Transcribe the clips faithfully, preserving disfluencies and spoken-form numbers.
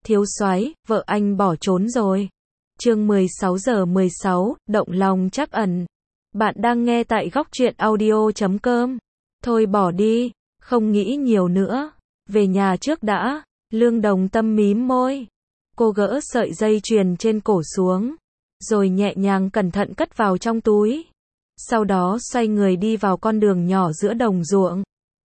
Thiếu soái, vợ anh bỏ trốn rồi. Chương mười sáu giờ mười sáu, động lòng trắc ẩn. Bạn đang nghe tại góc truyện audio chấm com. Thôi bỏ đi, không nghĩ nhiều nữa. Về nhà trước đã. Lương Đồng Tâm mím môi. Cô gỡ sợi dây chuyền trên cổ xuống, rồi nhẹ nhàng cẩn thận cất vào trong túi. Sau đó xoay người đi vào con đường nhỏ giữa đồng ruộng.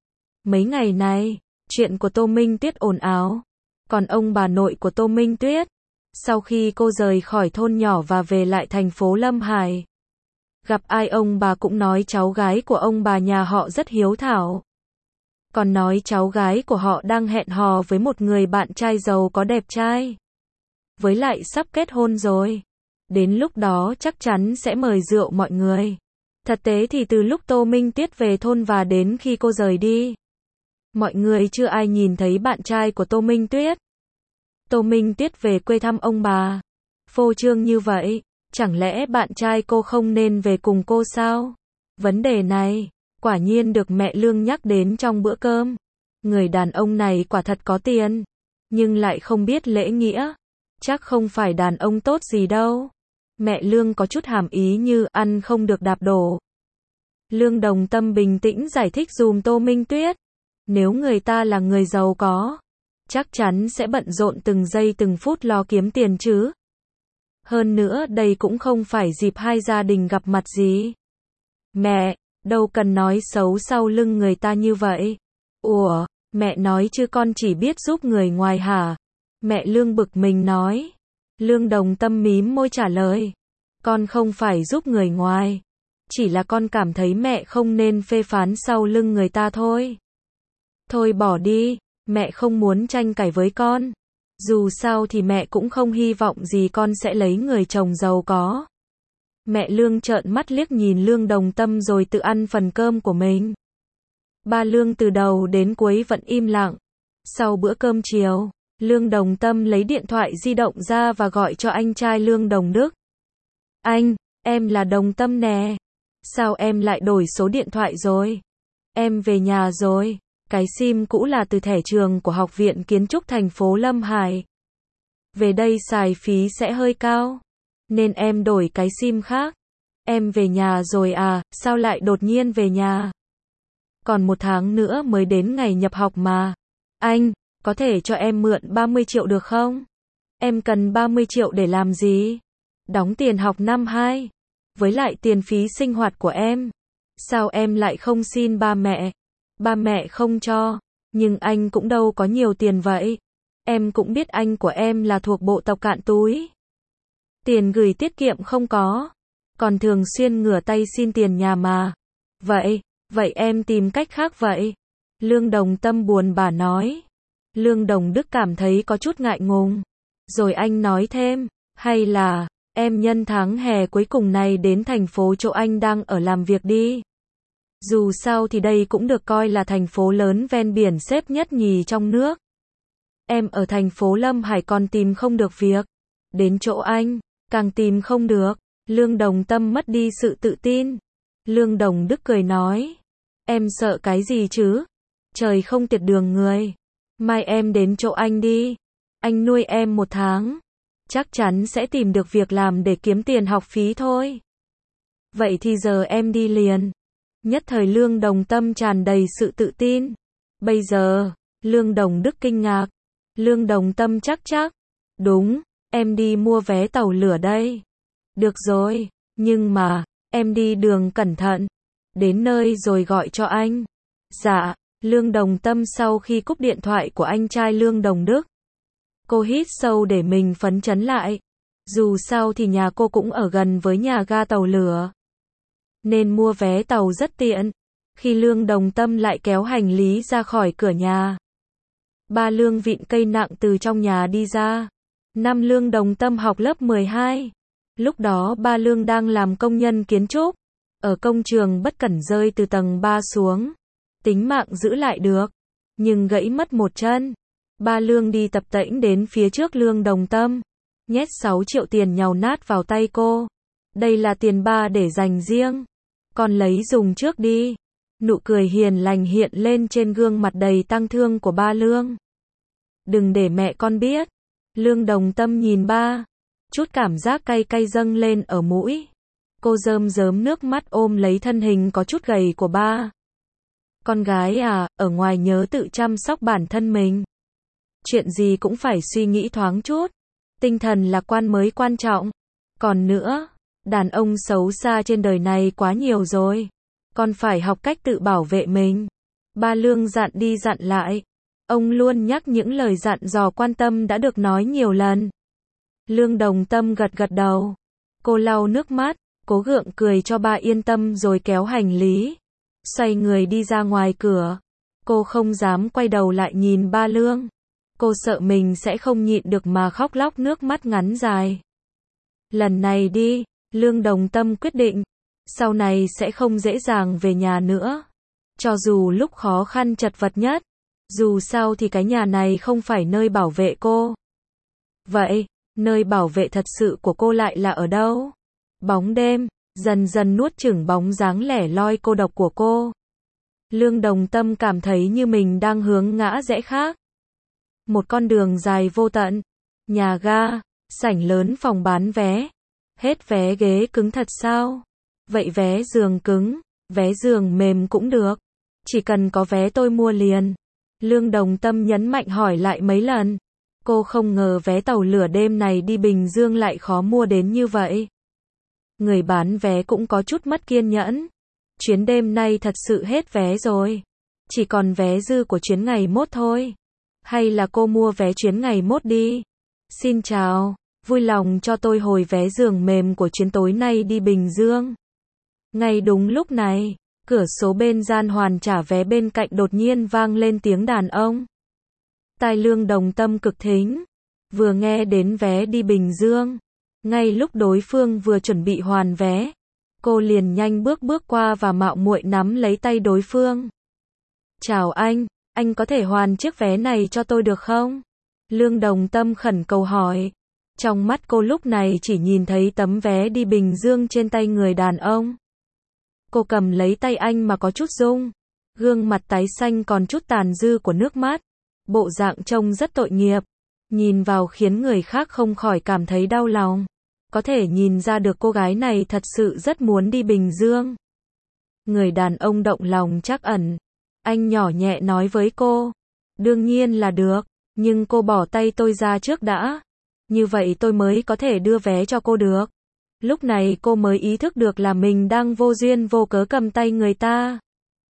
Mấy ngày này, chuyện của Tô Minh Tuyết ồn ào. Còn ông bà nội của Tô Minh Tuyết, sau khi cô rời khỏi thôn nhỏ và về lại thành phố Lâm Hải, gặp ai ông bà cũng nói cháu gái của ông bà nhà họ rất hiếu thảo. Còn nói cháu gái của họ đang hẹn hò với một người bạn trai giàu có đẹp trai. Với lại sắp kết hôn rồi. Đến lúc đó chắc chắn sẽ mời rượu mọi người. Thật tế thì từ lúc Tô Minh Tuyết về thôn và đến khi cô rời đi, mọi người chưa ai nhìn thấy bạn trai của Tô Minh Tuyết. Tô Minh Tuyết về quê thăm ông bà. Phô trương như vậy, chẳng lẽ bạn trai cô không nên về cùng cô sao? Vấn đề này, quả nhiên được mẹ Lương nhắc đến trong bữa cơm. Người đàn ông này quả thật có tiền, nhưng lại không biết lễ nghĩa. Chắc không phải đàn ông tốt gì đâu. Mẹ Lương có chút hàm ý như ăn không được đạp đổ. Lương Đồng Tâm bình tĩnh giải thích dùm Tô Minh Tuyết. Nếu người ta là người giàu có, chắc chắn sẽ bận rộn từng giây từng phút lo kiếm tiền chứ. Hơn nữa đây cũng không phải dịp hai gia đình gặp mặt gì. Mẹ, đâu cần nói xấu sau lưng người ta như vậy. Ủa, mẹ nói chứ con chỉ biết giúp người ngoài hả? Mẹ Lương bực mình nói. Lương Đồng Tâm mím môi trả lời. Con không phải giúp người ngoài. Chỉ là con cảm thấy mẹ không nên phê phán sau lưng người ta thôi. Thôi bỏ đi, mẹ không muốn tranh cãi với con. Dù sao thì mẹ cũng không hy vọng gì con sẽ lấy người chồng giàu có. Mẹ Lương trợn mắt liếc nhìn Lương Đồng Tâm rồi tự ăn phần cơm của mình. Ba Lương từ đầu đến cuối vẫn im lặng. Sau bữa cơm chiều, Lương Đồng Tâm lấy điện thoại di động ra và gọi cho anh trai Lương Đồng Đức. Anh, em là Đồng Tâm nè. Sao em lại đổi số điện thoại rồi? Em về nhà rồi. Cái sim cũ là từ thẻ trường của Học viện Kiến trúc thành phố Lâm Hải. Về đây xài phí sẽ hơi cao, nên em đổi cái sim khác. Em về nhà rồi à, sao lại đột nhiên về nhà? Còn một tháng nữa mới đến ngày nhập học mà. Anh, có thể cho em mượn ba mươi triệu được không? Em cần ba mươi triệu để làm gì? Đóng tiền học năm hai. Với lại tiền phí sinh hoạt của em. Sao em lại không xin ba mẹ? Ba mẹ không cho, nhưng anh cũng đâu có nhiều tiền vậy. Em cũng biết anh của em là thuộc bộ tộc cạn túi. Tiền gửi tiết kiệm không có, còn thường xuyên ngửa tay xin tiền nhà mà. Vậy, vậy em tìm cách khác vậy. Lương Đồng Tâm buồn bã nói. Lương Đồng Đức cảm thấy có chút ngại ngùng. Rồi anh nói thêm, hay là, em nhân tháng hè cuối cùng này đến thành phố chỗ anh đang ở làm việc đi. Dù sao thì đây cũng được coi là thành phố lớn ven biển xếp nhất nhì trong nước. Em ở thành phố Lâm Hải còn tìm không được việc. Đến chỗ anh, càng tìm không được. Lương Đồng Tâm mất đi sự tự tin. Lương Đồng Đức cười nói. Em sợ cái gì chứ? Trời không tiệt đường người. Mai em đến chỗ anh đi. Anh nuôi em một tháng. Chắc chắn sẽ tìm được việc làm để kiếm tiền học phí thôi. Vậy thì giờ em đi liền. Nhất thời Lương Đồng Tâm tràn đầy sự tự tin. Bây giờ, Lương Đồng Đức kinh ngạc. Lương Đồng Tâm chắc chắc. Đúng, em đi mua vé tàu lửa đây. Được rồi, nhưng mà, em đi đường cẩn thận. Đến nơi rồi gọi cho anh. Dạ, Lương Đồng Tâm sau khi cúp điện thoại của anh trai Lương Đồng Đức. Cô hít sâu để mình phấn chấn lại. Dù sao thì nhà cô cũng ở gần với nhà ga tàu lửa, nên mua vé tàu rất tiện. Khi Lương Đồng Tâm lại kéo hành lý ra khỏi cửa nhà, ba Lương vịn cây nặng từ trong nhà đi ra. Năm Lương Đồng Tâm học lớp mười hai. Lúc đó ba Lương đang làm công nhân kiến trúc. Ở công trường bất cẩn rơi từ tầng ba xuống. Tính mạng giữ lại được, nhưng gãy mất một chân. Ba Lương đi tập tễnh đến phía trước Lương Đồng Tâm, nhét sáu triệu tiền nhàu nát vào tay cô. Đây là tiền ba để dành riêng. Con lấy dùng trước đi. Nụ cười hiền lành hiện lên trên gương mặt đầy tang thương của ba Lương. Đừng để mẹ con biết. Lương Đồng Tâm nhìn ba, chút cảm giác cay cay dâng lên ở mũi. Cô rơm rớm nước mắt ôm lấy thân hình có chút gầy của ba. Con gái à, ở ngoài nhớ tự chăm sóc bản thân mình. Chuyện gì cũng phải suy nghĩ thoáng chút. Tinh thần lạc quan mới quan trọng. Còn nữa, đàn ông xấu xa trên đời này quá nhiều rồi. Con phải học cách tự bảo vệ mình. Ba Lương dặn đi dặn lại. Ông luôn nhắc những lời dặn dò quan tâm đã được nói nhiều lần. Lương Đồng Tâm gật gật đầu. Cô lau nước mắt, cố gượng cười cho ba yên tâm rồi kéo hành lý. Xoay người đi ra ngoài cửa. Cô không dám quay đầu lại nhìn ba Lương. Cô sợ mình sẽ không nhịn được mà khóc lóc nước mắt ngắn dài. Lần này đi, Lương Đồng Tâm quyết định. Sau này sẽ không dễ dàng về nhà nữa. Cho dù lúc khó khăn chật vật nhất. Dù sao thì cái nhà này không phải nơi bảo vệ cô. Vậy, nơi bảo vệ thật sự của cô lại là ở đâu? Bóng đêm, dần dần nuốt chửng bóng dáng lẻ loi cô độc của cô. Lương Đồng Tâm cảm thấy như mình đang hướng ngã rẽ khác. Một con đường dài vô tận. Nhà ga, sảnh lớn phòng bán vé. Hết vé ghế cứng thật sao? Vậy vé giường cứng, vé giường mềm cũng được. Chỉ cần có vé tôi mua liền. Lương Đồng Tâm nhấn mạnh hỏi lại mấy lần. Cô không ngờ vé tàu lửa đêm này đi Bình Dương lại khó mua đến như vậy. Người bán vé cũng có chút mất kiên nhẫn. Chuyến đêm nay thật sự hết vé rồi. Chỉ còn vé dư của chuyến ngày mốt thôi. Hay là cô mua vé chuyến ngày mốt đi. Xin chào, vui lòng cho tôi hồi vé giường mềm của chuyến tối nay đi Bình Dương. Ngay đúng lúc này, cửa số bên gian hoàn trả vé bên cạnh đột nhiên vang lên tiếng đàn ông. Tai Lương Đồng Tâm cực thính. Vừa nghe đến vé đi Bình Dương. Ngay lúc đối phương vừa chuẩn bị hoàn vé. Cô liền nhanh bước bước qua và mạo muội nắm lấy tay đối phương. Chào anh, anh có thể hoàn chiếc vé này cho tôi được không? Lương Đồng Tâm khẩn cầu hỏi. Trong mắt cô lúc này chỉ nhìn thấy tấm vé đi Bình Dương trên tay người đàn ông. Cô cầm lấy tay anh mà có chút rung. Gương mặt tái xanh còn chút tàn dư của nước mắt. Bộ dạng trông rất tội nghiệp. Nhìn vào khiến người khác không khỏi cảm thấy đau lòng. Có thể nhìn ra được cô gái này thật sự rất muốn đi Bình Dương. Người đàn ông động lòng trắc ẩn. Anh nhỏ nhẹ nói với cô. Đương nhiên là được. Nhưng cô bỏ tay tôi ra trước đã. Như vậy tôi mới có thể đưa vé cho cô được. Lúc này cô mới ý thức được là mình đang vô duyên vô cớ cầm tay người ta.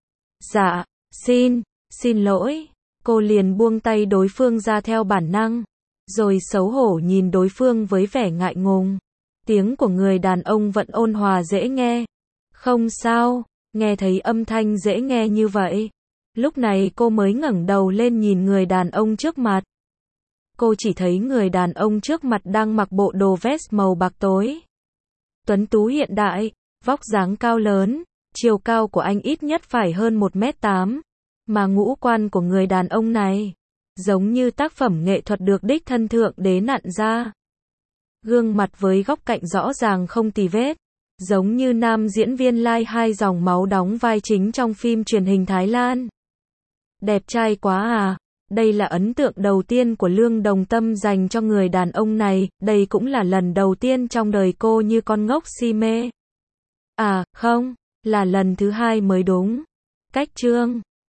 Dạ, xin, xin lỗi. Cô liền buông tay đối phương ra theo bản năng. Rồi xấu hổ nhìn đối phương với vẻ ngại ngùng. Tiếng của người đàn ông vẫn ôn hòa dễ nghe. Không sao, nghe thấy âm thanh dễ nghe như vậy. Lúc này cô mới ngẩng đầu lên nhìn người đàn ông trước mặt. Cô chỉ thấy người đàn ông trước mặt đang mặc bộ đồ vest màu bạc tối. Tuấn tú hiện đại, vóc dáng cao lớn, chiều cao của anh ít nhất phải hơn một mét tám. Mà ngũ quan của người đàn ông này, giống như tác phẩm nghệ thuật được đích thân thượng đế nặn ra. Gương mặt với góc cạnh rõ ràng không tì vết, giống như nam diễn viên lai hai dòng máu đóng vai chính trong phim truyền hình Thái Lan. Đẹp trai quá à, đây là ấn tượng đầu tiên của Lương Đồng Tâm dành cho người đàn ông này, đây cũng là lần đầu tiên trong đời cô như con ngốc si mê. À, không, là lần thứ hai mới đúng. Cách chương